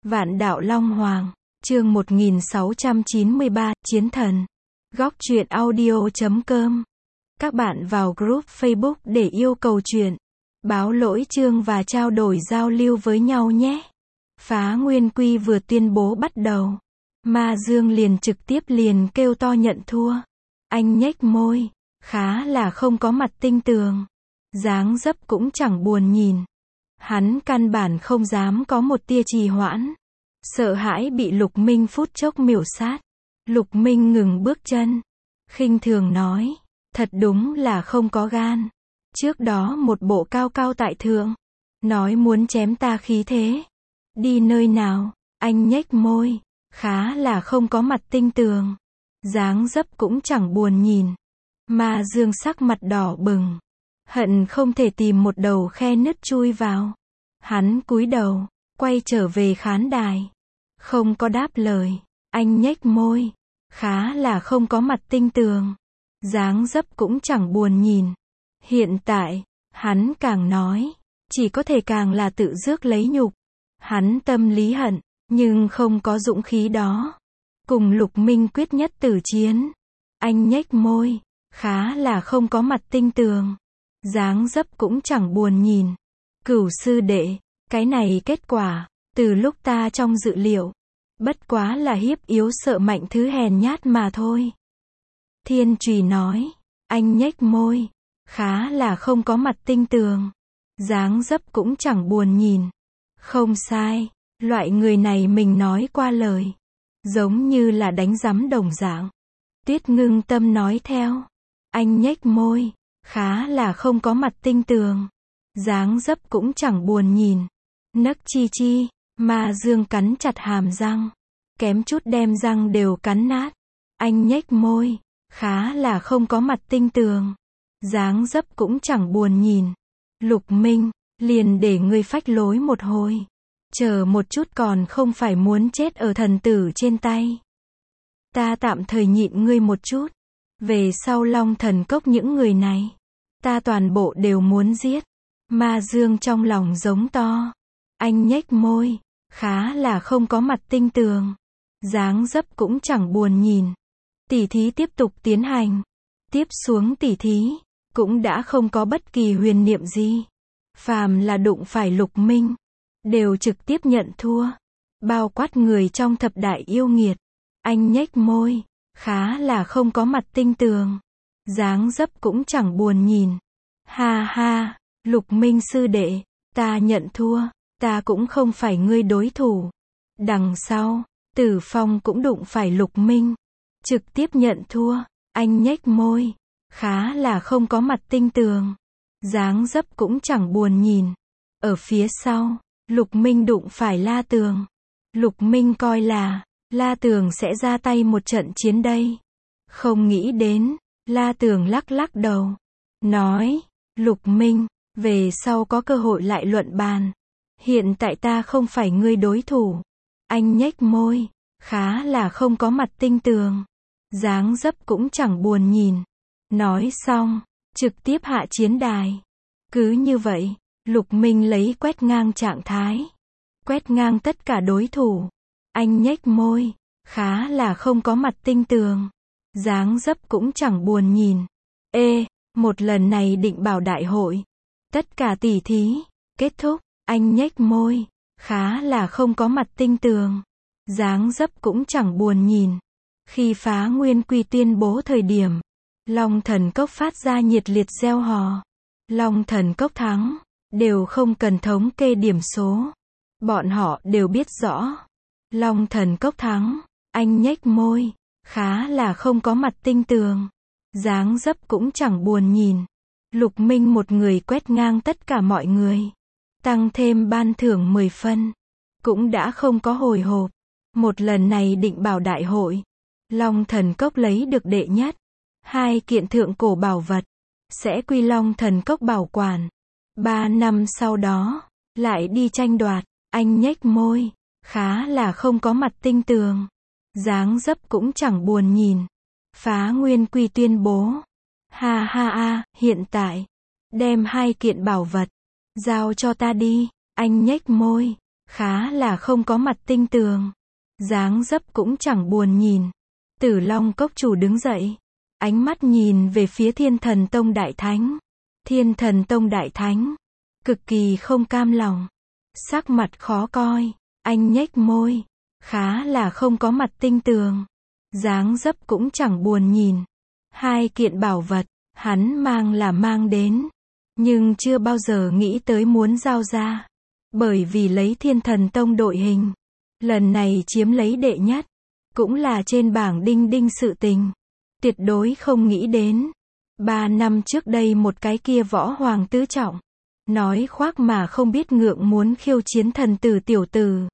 Vạn đạo Long Hoàng, chương 1693, Chiến thần. Góc truyện audio.com. Các bạn vào group Facebook để yêu cầu truyện, báo lỗi chương và trao đổi giao lưu với nhau nhé. Phá Nguyên Quy vừa tuyên bố bắt đầu, Ma Dương liền trực tiếp kêu to nhận thua. Anh nhếch môi, khá là không có mặt tinh tường, dáng dấp cũng chẳng buồn nhìn. Hắn căn bản không dám có một tia trì hoãn, sợ hãi bị Lục Minh phút chốc miểu sát. Lục Minh ngừng bước chân, khinh thường nói, thật đúng là không có gan. Trước đó một bộ cao cao tại thượng, nói muốn chém ta khí thế. Đi nơi nào? Anh nhếch môi, khá là không có mặt tinh tường, dáng dấp cũng chẳng buồn nhìn. Ma Dương sắc mặt đỏ bừng, hận không thể tìm một đầu khe nứt chui vào. Hắn cúi đầu, quay trở về khán đài, không có đáp lời. Anh nhếch môi, khá là không có mặt tinh tường, dáng dấp cũng chẳng buồn nhìn. Hiện tại, hắn càng nói, chỉ có thể càng là tự rước lấy nhục. Hắn tâm lý hận, nhưng không có dũng khí đó. Cùng Lục Minh quyết nhất tử chiến. Anh nhếch môi, khá là không có mặt tinh tường, dáng dấp cũng chẳng buồn nhìn. Cửu sư đệ, cái này kết quả, từ lúc ta trong dự liệu. Bất quá là hiếp yếu sợ mạnh thứ hèn nhát mà thôi. Thiên Trùy nói, anh nhếch môi, khá là không có mặt tinh tường, dáng dấp cũng chẳng buồn nhìn. Không sai, loại người này mình nói qua lời, giống như là đánh rắm đồng dạng. Tuyết Ngưng Tâm nói theo, anh nhếch môi, khá là không có mặt tinh tường, dáng dấp cũng chẳng buồn nhìn. Nấc chi chi, Ma Dương cắn chặt hàm răng, kém chút đem răng đều cắn nát. Anh nhếch môi, khá là không có mặt tinh tường, dáng dấp cũng chẳng buồn nhìn. Lục Minh, liền để ngươi phách lối một hồi, chờ một chút còn không phải muốn chết ở thần tử trên tay. Ta tạm thời nhịn ngươi một chút, về sau Long Thần Cốc những người này, ta toàn bộ đều muốn giết. Ma Dương trong lòng giống to, anh nhếch môi, khá là không có mặt tinh tường, dáng dấp cũng chẳng buồn nhìn. Tỉ thí tiếp tục tiến hành. Tiếp xuống tỉ thí, cũng đã không có bất kỳ huyền niệm gì. Phàm là đụng phải Lục Minh, đều trực tiếp nhận thua. Bao quát người trong thập đại yêu nghiệt. Anh nhếch môi, khá là không có mặt tinh tường, dáng dấp cũng chẳng buồn nhìn. Ha ha, Lục Minh sư đệ, ta nhận thua, ta cũng không phải ngươi đối thủ. Đằng sau, Tử Phong cũng đụng phải Lục Minh, trực tiếp nhận thua. Anh nhếch môi, khá là không có mặt tinh tường, dáng dấp cũng chẳng buồn nhìn. Ở phía sau, Lục Minh đụng phải La Tường. Lục Minh coi là La Tường sẽ ra tay một trận chiến đây. Không nghĩ đến, La Tường lắc lắc đầu, nói, Lục Minh, về sau có cơ hội lại luận bàn. Hiện tại ta không phải ngươi đối thủ. Anh nhếch môi, khá là không có mặt tinh tường, dáng dấp cũng chẳng buồn nhìn. Nói xong, trực tiếp hạ chiến đài. Cứ như vậy, Lục Minh lấy quét ngang trạng thái, quét ngang tất cả đối thủ. Anh nhếch môi, khá là không có mặt tinh tường, dáng dấp cũng chẳng buồn nhìn. Một lần này định bảo đại hội, tất cả tỉ thí kết thúc. Anh nhếch môi, khá là không có mặt tinh tường, dáng dấp cũng chẳng buồn nhìn. Khi Phá Nguyên Quy tuyên bố thời điểm, Long Thần Cốc phát ra nhiệt liệt reo hò. Long Thần Cốc thắng, đều không cần thống kê điểm số. Bọn họ đều biết rõ. Long Thần Cốc thắng. Anh nhếch môi, khá là không có mặt tinh tường, dáng dấp cũng chẳng buồn nhìn. Lục Minh một người quét ngang tất cả mọi người, tăng thêm ban thưởng 10 phân, cũng đã không có hồi hộp. Một lần này định bảo đại hội, Long Thần Cốc lấy được đệ nhất. 2 kiện thượng cổ bảo vật, sẽ quy Long Thần Cốc bảo quản. 3 năm sau đó, lại đi tranh đoạt. Anh nhếch môi, khá là không có mặt tinh tường, dáng dấp cũng chẳng buồn nhìn. Phá Nguyên Quy tuyên bố, ha ha ha, hiện tại, đem 2 kiện bảo vật, giao cho ta đi. Anh nhếch môi, khá là không có mặt tinh tường. Dáng dấp cũng chẳng buồn nhìn. Tử Long Cốc chủ đứng dậy. Ánh mắt nhìn về phía Thiên Thần Tông Đại Thánh. Thiên Thần Tông Đại Thánh. Cực kỳ không cam lòng. Sắc mặt khó coi. Anh nhếch môi. Khá là không có mặt tinh tường. Dáng dấp cũng chẳng buồn nhìn. Hai kiện bảo vật, hắn mang là mang đến. Nhưng chưa bao giờ nghĩ tới muốn giao ra. Bởi vì lấy Thiên Thần Tông đội hình. Lần này chiếm lấy đệ nhất. Cũng là trên bảng đinh đinh sự tình. Tuyệt đối không nghĩ đến. 3 năm trước đây một cái kia võ hoàng tứ trọng. Nói khoác mà không biết ngượng muốn khiêu chiến thần tử tiểu tử.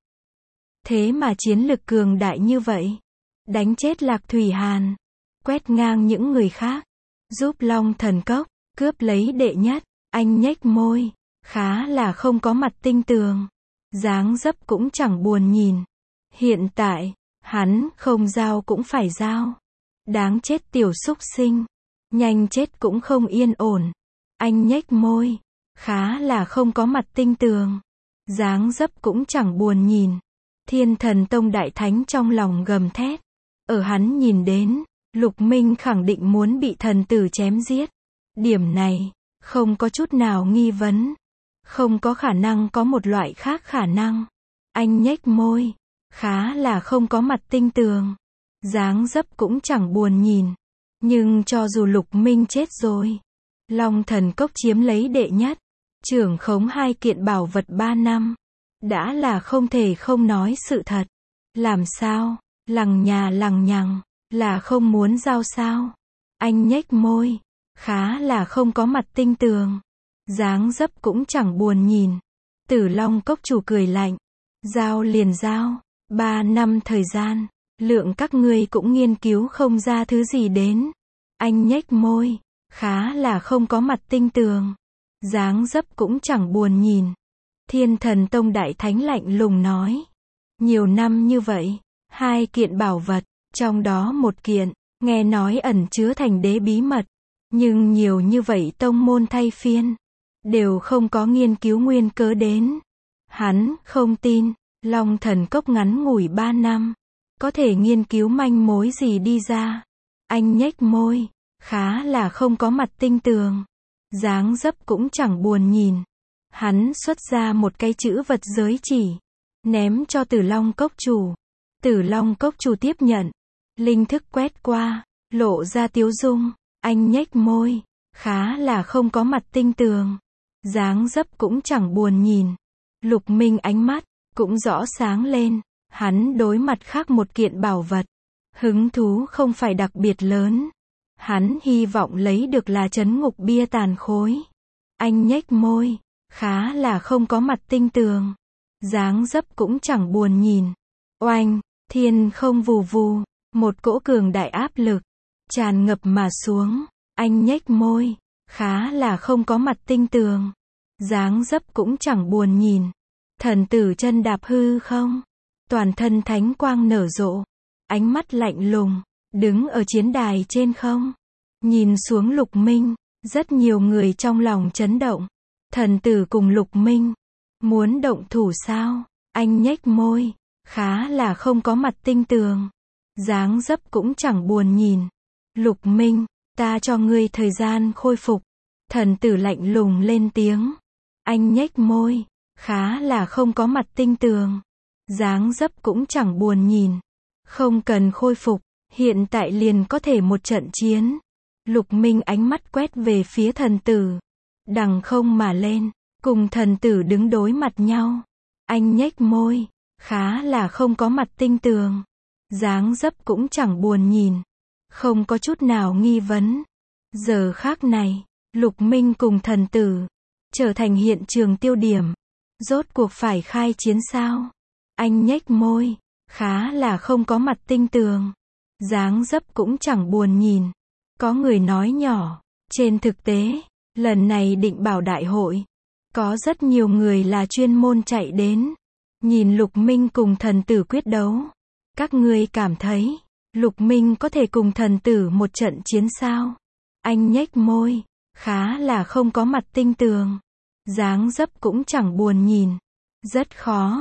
Thế mà chiến lực cường đại như vậy. Đánh chết Lạc Thủy Hàn. Quét ngang những người khác. Giúp Long Thần Cốc. Cướp lấy đệ nhất. Anh nhếch môi. Khá là không có mặt tinh tường. Dáng dấp cũng chẳng buồn nhìn. Hiện tại, hắn không giao cũng phải giao. Đáng chết tiểu súc sinh. Nhanh chết cũng không yên ổn. Anh nhếch môi. Khá là không có mặt tinh tường. Dáng dấp cũng chẳng buồn nhìn. Thiên Thần Tông Đại Thánh trong lòng gầm thét. Ở hắn nhìn đến, Lục Minh khẳng định muốn bị thần tử chém giết. Điểm này, không có chút nào nghi vấn. Không có khả năng có một loại khác khả năng. Anh nhếch môi. Khá là không có mặt tinh tường. Dáng dấp cũng chẳng buồn nhìn. Nhưng cho dù Lục Minh chết rồi. Long Thần Cốc chiếm lấy đệ nhất. Trưởng khống hai kiện bảo vật 3 năm. Đã là không thể không nói sự thật. Làm sao? Lằng nhà lằng nhằng. Là không muốn giao sao? Anh nhếch môi. Khá là không có mặt tinh tường. Dáng dấp cũng chẳng buồn nhìn. Tử Long Cốc chủ cười lạnh. Giao liền giao. 3 năm thời gian. Lượng các ngươi cũng nghiên cứu không ra thứ gì đến. Anh nhếch môi. Khá là không có mặt tinh tường. Dáng dấp cũng chẳng buồn nhìn. Thiên Thần Tông Đại Thánh lạnh lùng nói. Nhiều năm như vậy. 2 kiện bảo vật. Trong đó một kiện. Nghe nói ẩn chứa thành đế bí mật. Nhưng nhiều như vậy tông môn thay phiên. Đều không có nghiên cứu nguyên cớ đến. Hắn không tin. Long Thần Cốc ngắn ngủi 3 năm. Có thể nghiên cứu manh mối gì đi ra. Anh nhếch môi. Khá là không có mặt tinh tường. Dáng dấp cũng chẳng buồn nhìn. Hắn xuất ra một cái chữ vật giới chỉ. Ném cho Tử Long Cốc chủ. Tử Long Cốc chủ tiếp nhận. Linh thức quét qua. Lộ ra tiếu dung. Anh nhếch môi. Khá là không có mặt tinh tường. Dáng dấp cũng chẳng buồn nhìn. Lục Minh ánh mắt. Cũng rõ sáng lên. Hắn đối mặt khác một kiện bảo vật. Hứng thú không phải đặc biệt lớn. Hắn hy vọng lấy được là trấn ngục bia tàn khối. Anh nhếch môi. Khá là không có mặt tinh tường. Dáng dấp cũng chẳng buồn nhìn. Oanh, thiên không vù vù. Một cỗ cường đại áp lực. Tràn ngập mà xuống. Anh nhếch môi. Khá là không có mặt tinh tường. Dáng dấp cũng chẳng buồn nhìn. Thần tử chân đạp hư không. Toàn thân thánh quang nở rộ. Ánh mắt lạnh lùng. Đứng ở chiến đài trên không. Nhìn xuống Lục Minh. Rất nhiều người trong lòng chấn động. Thần tử cùng Lục Minh. Muốn động thủ sao? Anh nhếch môi. Khá là không có mặt tinh tường. Dáng dấp cũng chẳng buồn nhìn. Lục Minh, ta cho ngươi thời gian khôi phục. Thần tử lạnh lùng lên tiếng. Anh nhếch môi. Khá là không có mặt tinh tường. Dáng dấp cũng chẳng buồn nhìn. Không cần khôi phục. Hiện tại liền có thể một trận chiến. Lục Minh ánh mắt quét về phía thần tử. Đằng không mà lên. Cùng thần tử đứng đối mặt nhau. Anh nhếch môi. Khá là không có mặt tinh tường. Dáng dấp cũng chẳng buồn nhìn. Không có chút nào nghi vấn. Giờ khác này. Lục Minh cùng thần tử. Trở thành hiện trường tiêu điểm. Rốt cuộc phải khai chiến sao? Anh nhếch môi. Khá là không có mặt tinh tường. Dáng dấp cũng chẳng buồn nhìn. Có người nói nhỏ. Trên thực tế. Lần này định bảo đại hội. Có rất nhiều người là chuyên môn chạy đến. Nhìn Lục Minh cùng thần tử quyết đấu. Các ngươi cảm thấy. Lục Minh có thể cùng thần tử một trận chiến sao? Anh nhếch môi. Khá là không có mặt tinh tường. Dáng dấp cũng chẳng buồn nhìn. Rất khó.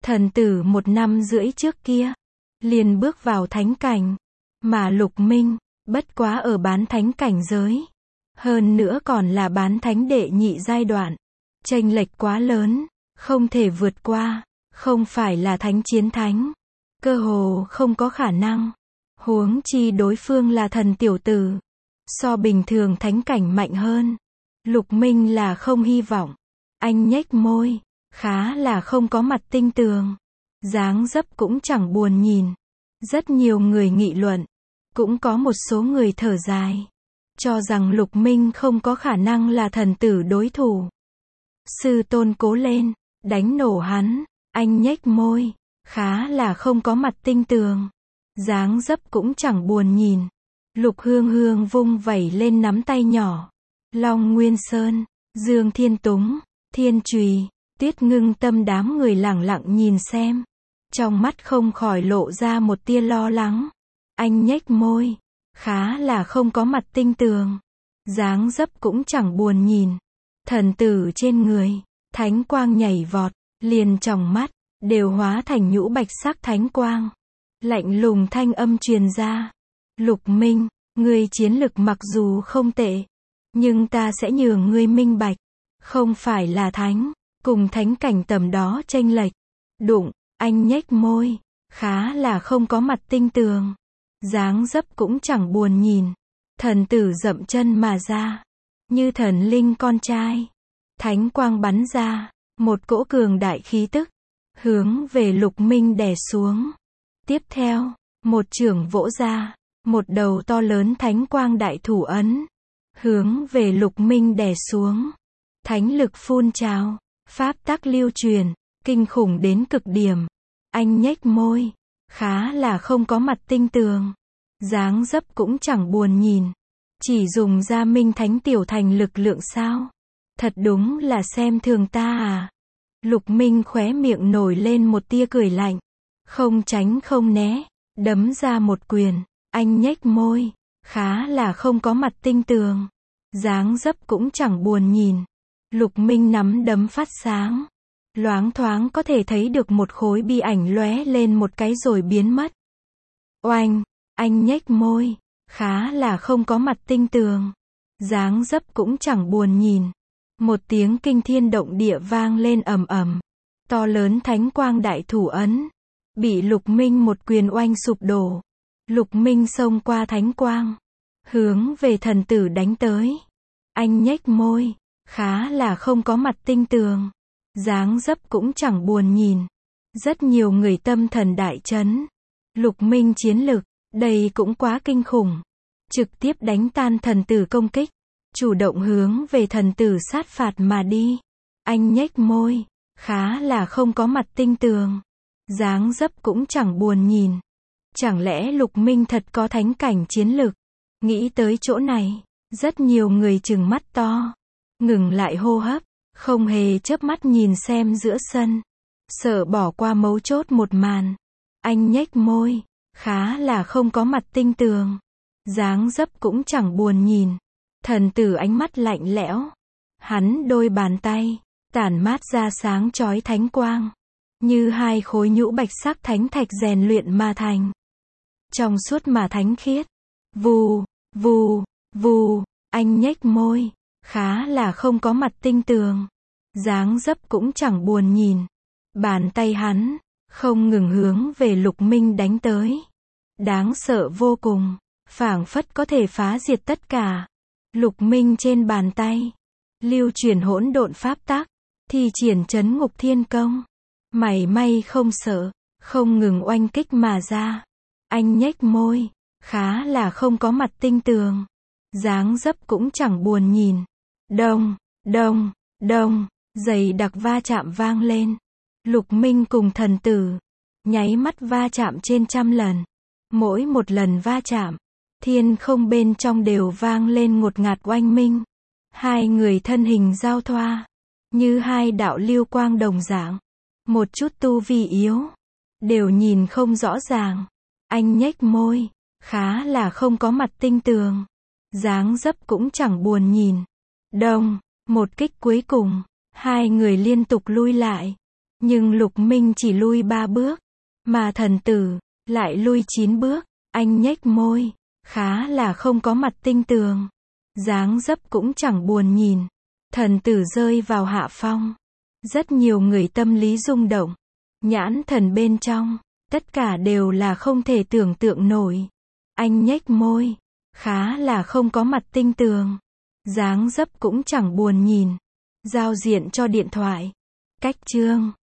Thần tử 1 năm rưỡi trước kia, liền bước vào thánh cảnh, mà Lục Minh, bất quá ở bán thánh cảnh giới. Hơn nữa còn là bán thánh đệ nhị giai đoạn. Chênh lệch quá lớn, không thể vượt qua, không phải là thánh chiến thánh. Cơ hồ không có khả năng. Huống chi đối phương là thần tiểu tử. So bình thường thánh cảnh mạnh hơn. Lục Minh là không hy vọng. Anh nhếch môi, khá là không có mặt tinh tường. Dáng dấp cũng chẳng buồn nhìn. Rất nhiều người nghị luận. Cũng có một số người thở dài. Cho rằng Lục Minh không có khả năng là thần tử đối thủ. Sư tôn cố lên, đánh nổ hắn. Anh nhếch môi, khá là không có mặt tinh tường. Dáng dấp cũng chẳng buồn nhìn. Lục Hương Hương vung vẩy lên nắm tay nhỏ. Long Nguyên Sơn, Dương Thiên Túng, Thiên Trùy, Tuyết Ngưng Tâm đám người lẳng lặng nhìn xem. Trong mắt không khỏi lộ ra một tia lo lắng. Anh nhếch môi, khá là không có mặt tinh tường. Dáng dấp cũng chẳng buồn nhìn. Thần tử trên người, thánh quang nhảy vọt, liền tròng mắt, đều hóa thành nhũ bạch sắc thánh quang. Lạnh lùng thanh âm truyền ra. Lục Minh, ngươi chiến lực mặc dù không tệ, nhưng ta sẽ nhường ngươi minh bạch. Không phải là thánh, cùng thánh cảnh tầm đó chênh lệch. Đụng, anh nhếch môi, khá là không có mặt tinh tường. Dáng dấp cũng chẳng buồn nhìn. Thần tử dậm chân mà ra. Như thần linh con trai. Thánh quang bắn ra. Một cỗ cường đại khí tức. Hướng về Lục Minh đè xuống. Tiếp theo, một chưởng vỗ ra. Một đầu to lớn thánh quang đại thủ ấn. Hướng về Lục Minh đè xuống. Thánh lực phun trào. Pháp tắc lưu truyền. Kinh khủng đến cực điểm. Anh nhếch môi. Khá là không có mặt tinh tường. Dáng dấp cũng chẳng buồn nhìn. Chỉ dùng ra minh thánh tiểu thành lực lượng sao? Thật đúng là xem thường ta à? Lục Minh khóe miệng nổi lên một tia cười lạnh. Không tránh không né. Đấm ra một quyền. Anh nhếch môi. Khá là không có mặt tinh tường. Dáng dấp cũng chẳng buồn nhìn. Lục Minh nắm đấm phát sáng. Loáng thoáng có thể thấy được một khối bi ảnh lóe lên một cái rồi biến mất. Oanh, anh nhếch môi, khá là không có mặt tinh tường. Dáng dấp cũng chẳng buồn nhìn. Một tiếng kinh thiên động địa vang lên ầm ầm. To lớn thánh quang đại thủ ấn. Bị Lục Minh một quyền oanh sụp đổ. Lục Minh xông qua thánh quang. Hướng về thần tử đánh tới. Anh nhếch môi, khá là không có mặt tinh tường. Dáng dấp cũng chẳng buồn nhìn. Rất nhiều người tâm thần đại chấn. Lục Minh chiến lực, đây cũng quá kinh khủng. Trực tiếp đánh tan thần tử công kích. Chủ động hướng về thần tử sát phạt mà đi. Anh nhếch môi, khá là không có mặt tinh tường. Dáng dấp cũng chẳng buồn nhìn. Chẳng lẽ Lục Minh thật có thánh cảnh chiến lực? Nghĩ tới chỗ này, rất nhiều người trừng mắt to. Ngừng lại hô hấp. Không hề chớp mắt nhìn xem giữa sân. Sợ bỏ qua mấu chốt một màn. Anh nhếch môi. Khá là không có mặt tinh tường. Dáng dấp cũng chẳng buồn nhìn. Thần tử ánh mắt lạnh lẽo. Hắn đôi bàn tay. Tản mát ra sáng chói thánh quang. Như hai khối nhũ bạch sắc thánh thạch rèn luyện mà thành. Trong suốt mà thánh khiết. Vù, vù, vù. Anh nhếch môi. Khá là không có mặt tinh tường. Dáng dấp cũng chẳng buồn nhìn. Bàn tay hắn, không ngừng hướng về Lục Minh đánh tới. Đáng sợ vô cùng. Phảng phất có thể phá diệt tất cả. Lục Minh trên bàn tay. Lưu chuyển hỗn độn pháp tắc. Thi triển trấn ngục thiên công. Mảy may không sợ. Không ngừng oanh kích mà ra. Anh nhếch môi. Khá là không có mặt tinh tường. Dáng dấp cũng chẳng buồn nhìn. Đông, đông, đông. Dày đặc va chạm vang lên. Lục Minh cùng thần tử. Nháy mắt va chạm trên trăm lần. Mỗi một lần va chạm. Thiên không bên trong đều vang lên ngột ngạt oanh minh. Hai người thân hình giao thoa. Như hai đạo lưu quang đồng dạng. Một chút tu vi yếu. Đều nhìn không rõ ràng. Anh nhếch môi. Khá là không có mặt tinh tường. Dáng dấp cũng chẳng buồn nhìn. Đông. Một kích cuối cùng. Hai người liên tục lui lại. Nhưng Lục Minh chỉ lui 3 bước, mà thần tử lại lui 9 bước. Anh nhếch môi, khá là không có mặt tinh tường. Dáng dấp cũng chẳng buồn nhìn. Thần tử rơi vào hạ phong. Rất nhiều người tâm lý rung động. Nhãn thần bên trong, tất cả đều là không thể tưởng tượng nổi. Anh nhếch môi, khá là không có mặt tinh tường. Dáng dấp cũng chẳng buồn nhìn. Giao diện cho điện thoại. Cách chương